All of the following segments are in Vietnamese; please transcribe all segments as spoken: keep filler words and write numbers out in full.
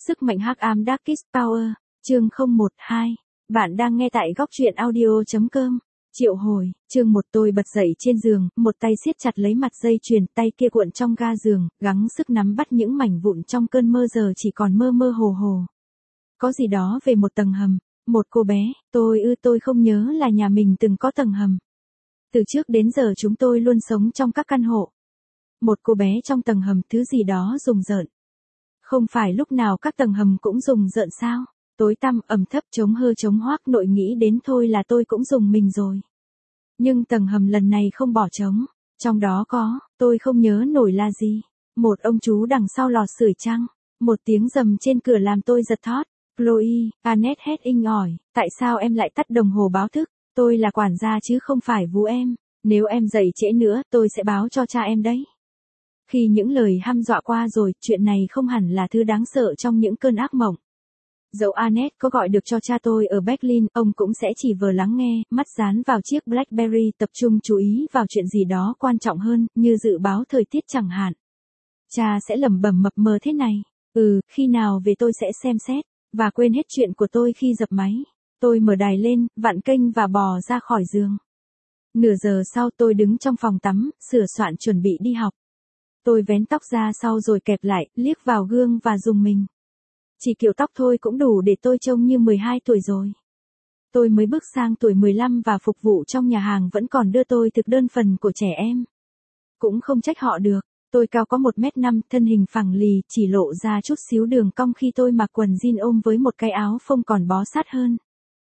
Sức mạnh hắc ám Darkest Power, chương không một hai. Bạn đang nghe tại góc truyện audio chấm com. Triệu hồi, chương một. Tôi bật dậy trên giường, một tay siết chặt lấy mặt dây chuyền, tay kia cuộn trong ga giường, gắng sức nắm bắt những mảnh vụn trong cơn mơ giờ chỉ còn mơ mơ hồ hồ. Có gì đó về một tầng hầm, một cô bé, tôi ư tôi không nhớ là nhà mình từng có tầng hầm. Từ trước đến giờ chúng tôi luôn sống trong các căn hộ. Một cô bé trong tầng hầm, thứ gì đó rùng rợn. Không phải lúc nào các tầng hầm cũng rùng rợn sao? Tối tăm, ẩm thấp, trống hơ trống hoác, nội nghĩ đến thôi là tôi cũng rùng mình rồi. Nhưng tầng hầm lần này không bỏ trống. Trong đó có, tôi không nhớ nổi là gì. Một ông chú đằng sau lò sưởi trăng. Một tiếng rầm trên cửa làm tôi giật thót. Chloe, Annette hét inh ỏi, tại sao em lại tắt đồng hồ báo thức? Tôi là quản gia chứ không phải vú em. Nếu em dậy trễ nữa, tôi sẽ báo cho cha em đấy. Khi những lời hăm dọa qua rồi, chuyện này không hẳn là thứ đáng sợ trong những cơn ác mộng. Dẫu Annette có gọi được cho cha tôi ở Berlin, ông cũng sẽ chỉ vờ lắng nghe, mắt dán vào chiếc BlackBerry, tập trung chú ý vào chuyện gì đó quan trọng hơn, như dự báo thời tiết chẳng hạn. Cha sẽ lẩm bẩm mập mờ thế này, ừ, khi nào về tôi sẽ xem xét, và quên hết chuyện của tôi khi dập máy. Tôi mở đài lên, vặn kênh và bò ra khỏi giường. Nửa giờ sau tôi đứng trong phòng tắm, sửa soạn chuẩn bị đi học. Tôi vén tóc ra sau rồi kẹp lại, liếc vào gương và rùng mình. Chỉ kiểu tóc thôi cũng đủ để tôi trông như mười hai tuổi rồi. Tôi mới bước sang tuổi mười lăm và phục vụ trong nhà hàng vẫn còn đưa tôi thực đơn phần của trẻ em. Cũng không trách họ được, tôi cao có một mét năm, thân hình phẳng lì, chỉ lộ ra chút xíu đường cong khi tôi mặc quần jean ôm với một cái áo phông còn bó sát hơn.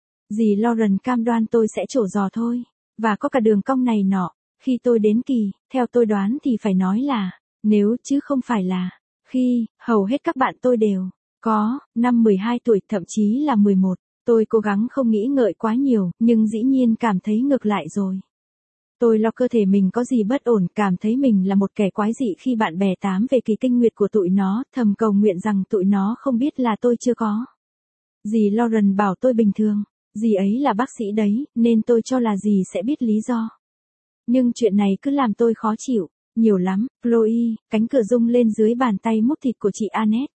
Dì Lauren cam đoan tôi sẽ trổ giò thôi, và có cả đường cong này nọ. Khi tôi đến kỳ, theo tôi đoán thì phải nói là, nếu chứ không phải là, khi, hầu hết các bạn tôi đều có, năm mười hai tuổi, thậm chí là mười một, tôi cố gắng không nghĩ ngợi quá nhiều, nhưng dĩ nhiên cảm thấy ngược lại rồi. Tôi lo cơ thể mình có gì bất ổn, cảm thấy mình là một kẻ quái dị khi bạn bè tám về kỳ kinh nguyệt của tụi nó, thầm cầu nguyện rằng tụi nó không biết là tôi chưa có. Dì Lauren bảo tôi bình thường, dì ấy là bác sĩ đấy, nên tôi cho là dì sẽ biết lý do. Nhưng chuyện này cứ làm tôi khó chịu, nhiều lắm. Chloe, cánh cửa rung lên dưới bàn tay múc thịt của chị Annette.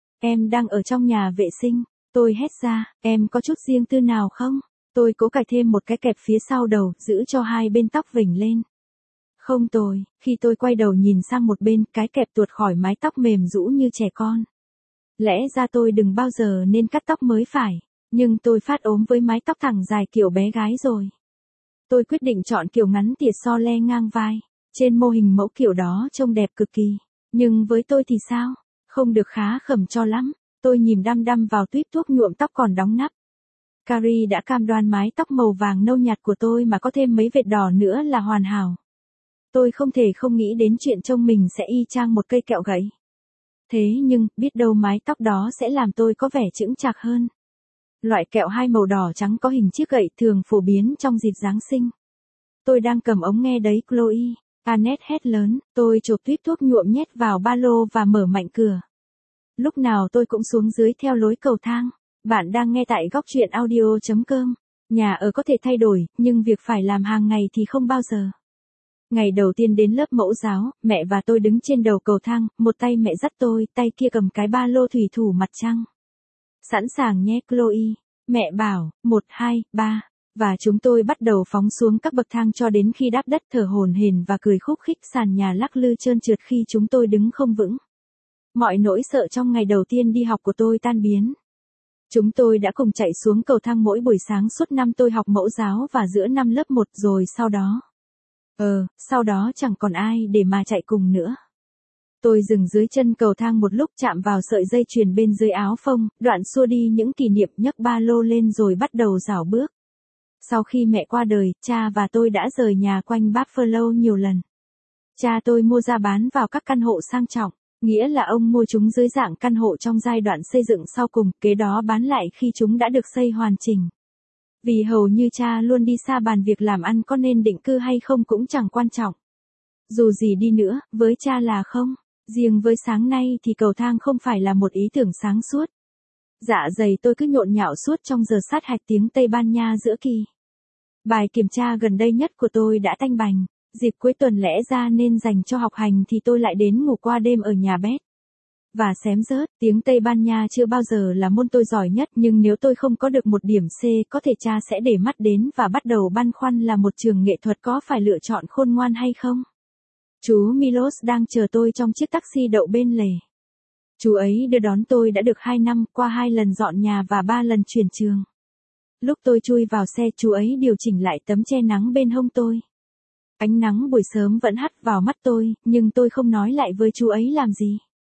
Em đang ở trong nhà vệ sinh. Tôi hét ra, em có chút riêng tư nào không? Tôi cố cài thêm một cái kẹp phía sau đầu, giữ cho hai bên tóc vểnh lên. Không tồi, khi tôi quay đầu nhìn sang một bên, cái kẹp tuột khỏi mái tóc mềm rũ như trẻ con. Lẽ ra tôi đừng bao giờ nên cắt tóc mới phải, nhưng tôi phát ốm với mái tóc thẳng dài kiểu bé gái rồi. Tôi quyết định chọn kiểu ngắn tỉa so le ngang vai. Trên mô hình mẫu kiểu đó trông đẹp cực kỳ. Nhưng với tôi thì sao? Không được khá khẩm cho lắm. Tôi nhìn đăm đăm vào tuýp thuốc nhuộm tóc còn đóng nắp. Carrie đã cam đoan mái tóc màu vàng nâu nhạt của tôi mà có thêm mấy vệt đỏ nữa là hoàn hảo. Tôi không thể không nghĩ đến chuyện trông mình sẽ y chang một cây kẹo gãy. Thế nhưng, biết đâu mái tóc đó sẽ làm tôi có vẻ chững chạc hơn. Loại kẹo hai màu đỏ trắng có hình chiếc gậy thường phổ biến trong dịp Giáng sinh. Tôi đang cầm ống nghe đấy Chloe. Annette hét lớn, tôi chộp tuýp thuốc nhuộm nhét vào ba lô và mở mạnh cửa. Lúc nào tôi cũng xuống dưới theo lối cầu thang. Bạn đang nghe tại góc truyện audio chấm com. Nhà ở có thể thay đổi, nhưng việc phải làm hàng ngày thì không bao giờ. Ngày đầu tiên đến lớp mẫu giáo, mẹ và tôi đứng trên đầu cầu thang, một tay mẹ dắt tôi, tay kia cầm cái ba lô thủy thủ mặt trăng. Sẵn sàng nhé Chloe. Mẹ bảo, một, hai, ba. Và chúng tôi bắt đầu phóng xuống các bậc thang cho đến khi đáp đất thở hổn hển và cười khúc khích, sàn nhà lắc lư trơn trượt khi chúng tôi đứng không vững. Mọi nỗi sợ trong ngày đầu tiên đi học của tôi tan biến. Chúng tôi đã cùng chạy xuống cầu thang mỗi buổi sáng suốt năm tôi học mẫu giáo và giữa năm lớp một rồi sau đó. Ờ, sau đó chẳng còn ai để mà chạy cùng nữa. Tôi dừng dưới chân cầu thang một lúc, chạm vào sợi dây chuyền bên dưới áo phông, đoạn xua đi những kỷ niệm, nhấc ba lô lên rồi bắt đầu rảo bước. Sau khi mẹ qua đời, cha và tôi đã rời nhà quanh Buffalo nhiều lần. Cha tôi mua ra bán vào các căn hộ sang trọng, nghĩa là ông mua chúng dưới dạng căn hộ trong giai đoạn xây dựng sau cùng, kế đó bán lại khi chúng đã được xây hoàn chỉnh. Vì hầu như cha luôn đi xa, bàn việc làm ăn có nên định cư hay không cũng chẳng quan trọng. Dù gì đi nữa, với cha là không. Riêng với sáng nay thì cầu thang không phải là một ý tưởng sáng suốt. Dạ dày tôi cứ nhộn nhạo suốt trong giờ sát hạch tiếng Tây Ban Nha giữa kỳ. Bài kiểm tra gần đây nhất của tôi đã tanh bành. Dịp cuối tuần lẽ ra nên dành cho học hành thì tôi lại đến ngủ qua đêm ở nhà Beth. và xém rớt. Tiếng Tây Ban Nha chưa bao giờ là môn tôi giỏi nhất, nhưng nếu tôi không có được một điểm C, có thể cha sẽ để mắt đến và bắt đầu băn khoăn là một trường nghệ thuật có phải lựa chọn khôn ngoan hay không. Chú Milos đang chờ tôi trong chiếc taxi đậu bên lề. Chú ấy đưa đón tôi đã được hai năm, qua hai lần dọn nhà và ba lần chuyển trường. Lúc tôi chui vào xe, chú ấy điều chỉnh lại tấm che nắng bên hông tôi. Ánh nắng buổi sớm vẫn hắt vào mắt tôi, nhưng tôi không nói lại với chú ấy làm gì.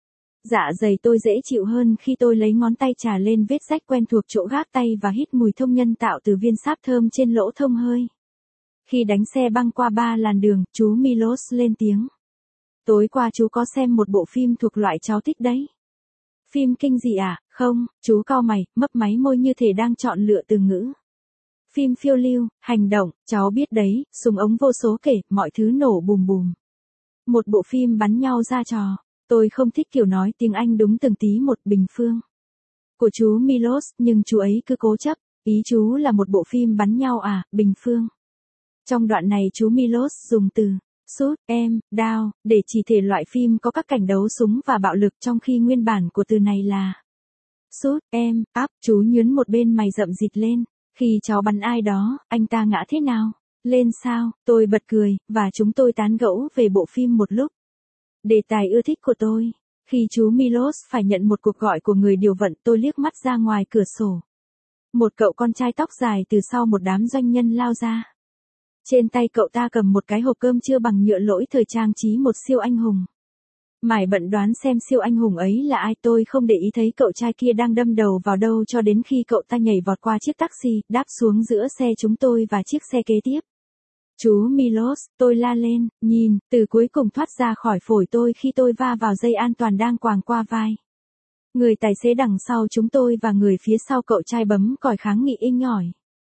Dạ dày tôi dễ chịu hơn khi tôi lấy ngón tay chà lên vết rách quen thuộc chỗ gác tay và hít mùi thông nhân tạo từ viên sáp thơm trên lỗ thông hơi. Khi đánh xe băng qua ba làn đường, chú Milos lên tiếng. Tối qua chú có xem một bộ phim thuộc loại cháu thích đấy. Phim kinh dị à? Không, chú cau mày, mấp máy môi như thể đang chọn lựa từ ngữ. Phim phiêu lưu, hành động, cháu biết đấy, súng ống vô số kể, mọi thứ nổ bùm bùm. Một bộ phim bắn nhau ra trò. Tôi không thích kiểu nói tiếng Anh đúng từng tí một bình phương của chú Milos, nhưng chú ấy cứ cố chấp. Ý chú là một bộ phim bắn nhau à, bình phương. Trong đoạn này chú Milos dùng từ shoot em down để chỉ thể loại phim có các cảnh đấu súng và bạo lực, trong khi nguyên bản của từ này là shoot em up. Chú nhướn một bên mày rậm rịt lên. Khi cháu bắn ai đó, anh ta ngã thế nào? Lên sao? Tôi bật cười, và chúng tôi tán gẫu về bộ phim một lúc. Đề tài ưa thích của tôi. Khi chú Milos phải nhận một cuộc gọi của người điều vận, tôi liếc mắt ra ngoài cửa sổ. Một cậu con trai tóc dài từ sau một đám doanh nhân lao ra. Trên tay cậu ta cầm một cái hộp cơm chưa bằng nhựa lỗi thời trang trí một siêu anh hùng. Mải bận đoán xem siêu anh hùng ấy là ai, tôi không để ý thấy cậu trai kia đang đâm đầu vào đâu cho đến khi cậu ta nhảy vọt qua chiếc taxi, đáp xuống giữa xe chúng tôi và chiếc xe kế tiếp. Chú Milos, tôi la lên, nhìn, từ cuối cùng thoát ra khỏi phổi tôi khi tôi va vào dây an toàn đang quàng qua vai. Người tài xế đằng sau chúng tôi và người phía sau cậu trai bấm còi kháng nghị inh ỏi.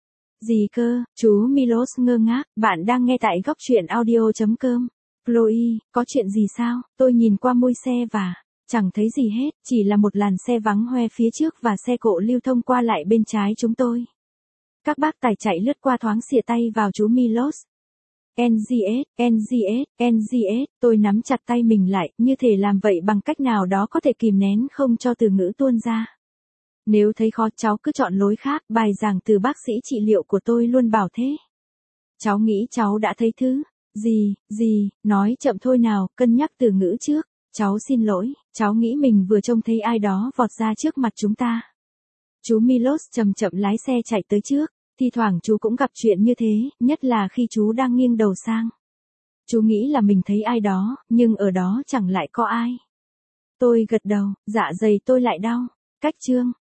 Gì cơ? Chú Milos ngơ ngác, bạn đang nghe tại góc truyện audio chấm com. Chloe, có chuyện gì sao? Tôi nhìn qua mui xe và chẳng thấy gì hết, chỉ là một làn xe vắng hoe phía trước và xe cộ lưu thông qua lại bên trái chúng tôi. Các bác tài chạy lướt qua thoáng xìa tay vào chú Milos. en giê ét, en giê ét, en giê ét, tôi nắm chặt tay mình lại, như thể làm vậy bằng cách nào đó có thể kìm nén không cho từ ngữ tuôn ra. Nếu thấy khó, cháu cứ chọn lối khác, bài giảng từ bác sĩ trị liệu của tôi luôn bảo thế. Cháu nghĩ cháu đã thấy thứ gì, gì, nói chậm thôi nào, cân nhắc từ ngữ trước. Cháu xin lỗi, cháu nghĩ mình vừa trông thấy ai đó vọt ra trước mặt chúng ta. Chú Milos chậm chậm lái xe chạy tới trước. Thi thoảng chú cũng gặp chuyện như thế, nhất là khi chú đang nghiêng đầu sang. Chú nghĩ là mình thấy ai đó, nhưng ở đó chẳng lại có ai. Tôi gật đầu, dạ dày tôi lại đau. Cách chương.